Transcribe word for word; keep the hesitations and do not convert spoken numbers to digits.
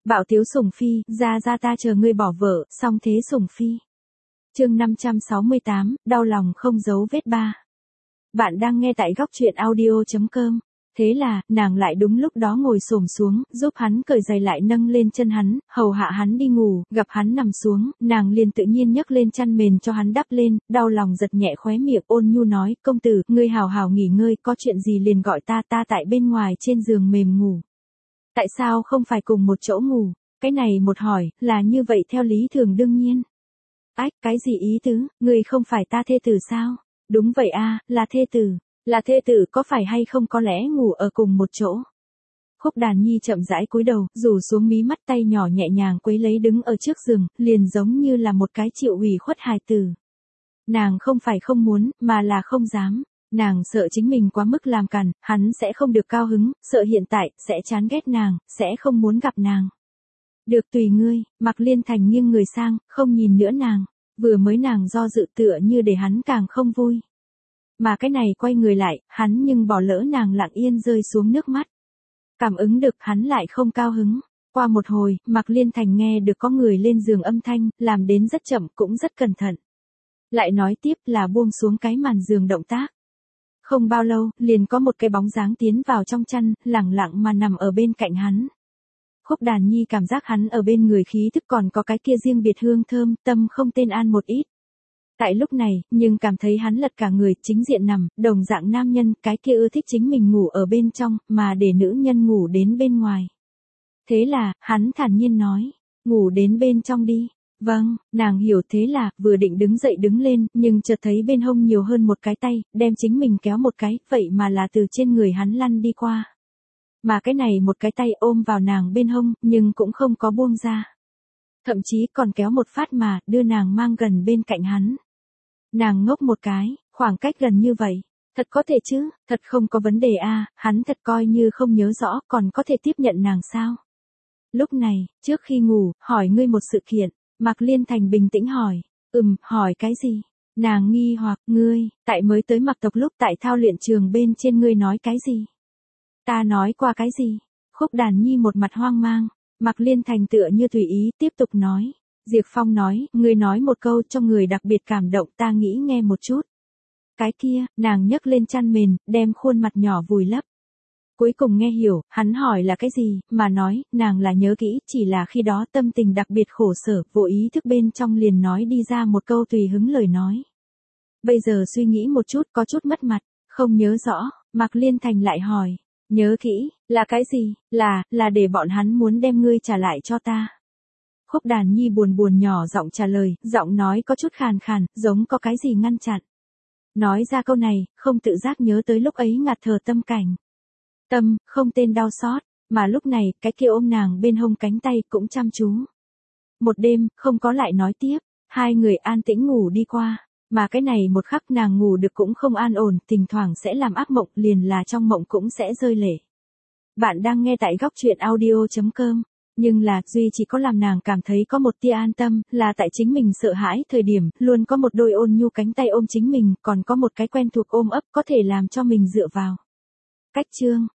Bạo tiếu sủng phi, ra ra ta chờ ngươi bỏ vợ, xong thế sủng phi. Chương năm trăm sáu mươi tám, đau lòng không giấu vết ba. Bạn đang nghe tại góc truyện audio chấm com. Thế là, nàng lại đúng lúc đó ngồi xổm xuống, giúp hắn cởi giày lại nâng lên chân hắn, hầu hạ hắn đi ngủ, gặp hắn nằm xuống, nàng liền tự nhiên nhấc lên chăn mền cho hắn đắp lên, đau lòng giật nhẹ khóe miệng ôn nhu nói, công tử, ngươi hào hào nghỉ ngơi, có chuyện gì liền gọi ta, ta tại bên ngoài trên giường mềm ngủ. Tại sao không phải cùng một chỗ ngủ? Cái này một hỏi, là như vậy theo lý thường đương nhiên. Ách, cái gì ý tứ, ngươi không phải ta thê tử sao? Đúng vậy a, là thê tử. Là thê tử có phải hay không có lẽ ngủ ở cùng một chỗ. Khúc Đàn Nhi chậm rãi cúi đầu, rủ xuống mí mắt tay nhỏ nhẹ nhàng quấy lấy đứng ở trước giường, liền giống như là một cái chịu ủy khuất hài tử. Nàng không phải không muốn, mà là không dám. Nàng sợ chính mình quá mức làm càn, hắn sẽ không được cao hứng, sợ hiện tại, sẽ chán ghét nàng, sẽ không muốn gặp nàng. Được tùy ngươi, Mạc Liên Thành nghiêng người sang, không nhìn nữa nàng. Vừa mới nàng do dự tựa như để hắn càng không vui. Mà cái này quay người lại, hắn nhưng bỏ lỡ nàng lặng yên rơi xuống nước mắt. Cảm ứng được hắn lại không cao hứng. Qua một hồi, Mạc Liên Thành nghe được có người lên giường âm thanh, làm đến rất chậm cũng rất cẩn thận. Lại nói tiếp là buông xuống cái màn giường động tác. Không bao lâu, liền có một cái bóng dáng tiến vào trong chăn, lẳng lặng mà nằm ở bên cạnh hắn. Khúc Đàn Nhi cảm giác hắn ở bên người khí thức còn có cái kia riêng biệt hương thơm, tâm không tên an một ít. Tại lúc này, nhưng cảm thấy hắn lật cả người, chính diện nằm, đồng dạng nam nhân, cái kia ưa thích chính mình ngủ ở bên trong, mà để nữ nhân ngủ đến bên ngoài. Thế là, hắn thản nhiên nói, ngủ đến bên trong đi. Vâng, nàng hiểu thế là, vừa định đứng dậy đứng lên, nhưng chợt thấy bên hông nhiều hơn một cái tay, đem chính mình kéo một cái, vậy mà là từ trên người hắn lăn đi qua. Mà cái này một cái tay ôm vào nàng bên hông, nhưng cũng không có buông ra. Thậm chí còn kéo một phát mà, đưa nàng mang gần bên cạnh hắn. Nàng ngốc một cái, khoảng cách gần như vậy. Thật có thể chứ, thật không có vấn đề a, hắn thật coi như không nhớ rõ, còn có thể tiếp nhận nàng sao? Lúc này, trước khi ngủ, hỏi ngươi một sự kiện. Mạc Liên Thành bình tĩnh hỏi. Ừm, hỏi cái gì? Nàng nghi hoặc, ngươi, tại mới tới Mạc tộc lúc tại thao luyện trường bên trên ngươi nói cái gì? Ta nói qua cái gì? Khúc Đàn Nhi một mặt hoang mang. Mạc Liên Thành tựa như tùy ý tiếp tục nói. Diệp Phong nói, ngươi nói một câu cho người đặc biệt cảm động, ta nghĩ nghe một chút. Cái kia, nàng nhấc lên chăn mền, đem khuôn mặt nhỏ vùi lấp. Cuối cùng nghe hiểu, hắn hỏi là cái gì, mà nói, nàng là nhớ kỹ, chỉ là khi đó tâm tình đặc biệt khổ sở, vô ý thức bên trong liền nói đi ra một câu tùy hứng lời nói. Bây giờ suy nghĩ một chút, có chút mất mặt, không nhớ rõ, Mạc Liên Thành lại hỏi, nhớ kỹ, là cái gì, là, là để bọn hắn muốn đem ngươi trả lại cho ta. Khúc Đàn Nhi buồn buồn nhỏ giọng trả lời, giọng nói có chút khàn khàn, giống có cái gì ngăn chặn. Nói ra câu này, không tự giác nhớ tới lúc ấy ngạt thở tâm cảnh. Tâm, không tên đau xót, mà lúc này, cái kia ôm nàng bên hông cánh tay cũng chăm chú. Một đêm, không có lại nói tiếp, hai người an tĩnh ngủ đi qua, mà cái này một khắc nàng ngủ được cũng không an ổn, thỉnh thoảng sẽ làm ác mộng, liền là trong mộng cũng sẽ rơi lệ. Bạn đang nghe tại góc truyện audio chấm com. Nhưng là, duy chỉ có làm nàng cảm thấy có một tia an tâm, là tại chính mình sợ hãi thời điểm, luôn có một đôi ôn nhu cánh tay ôm chính mình, còn có một cái quen thuộc ôm ấp có thể làm cho mình dựa vào. Cách chương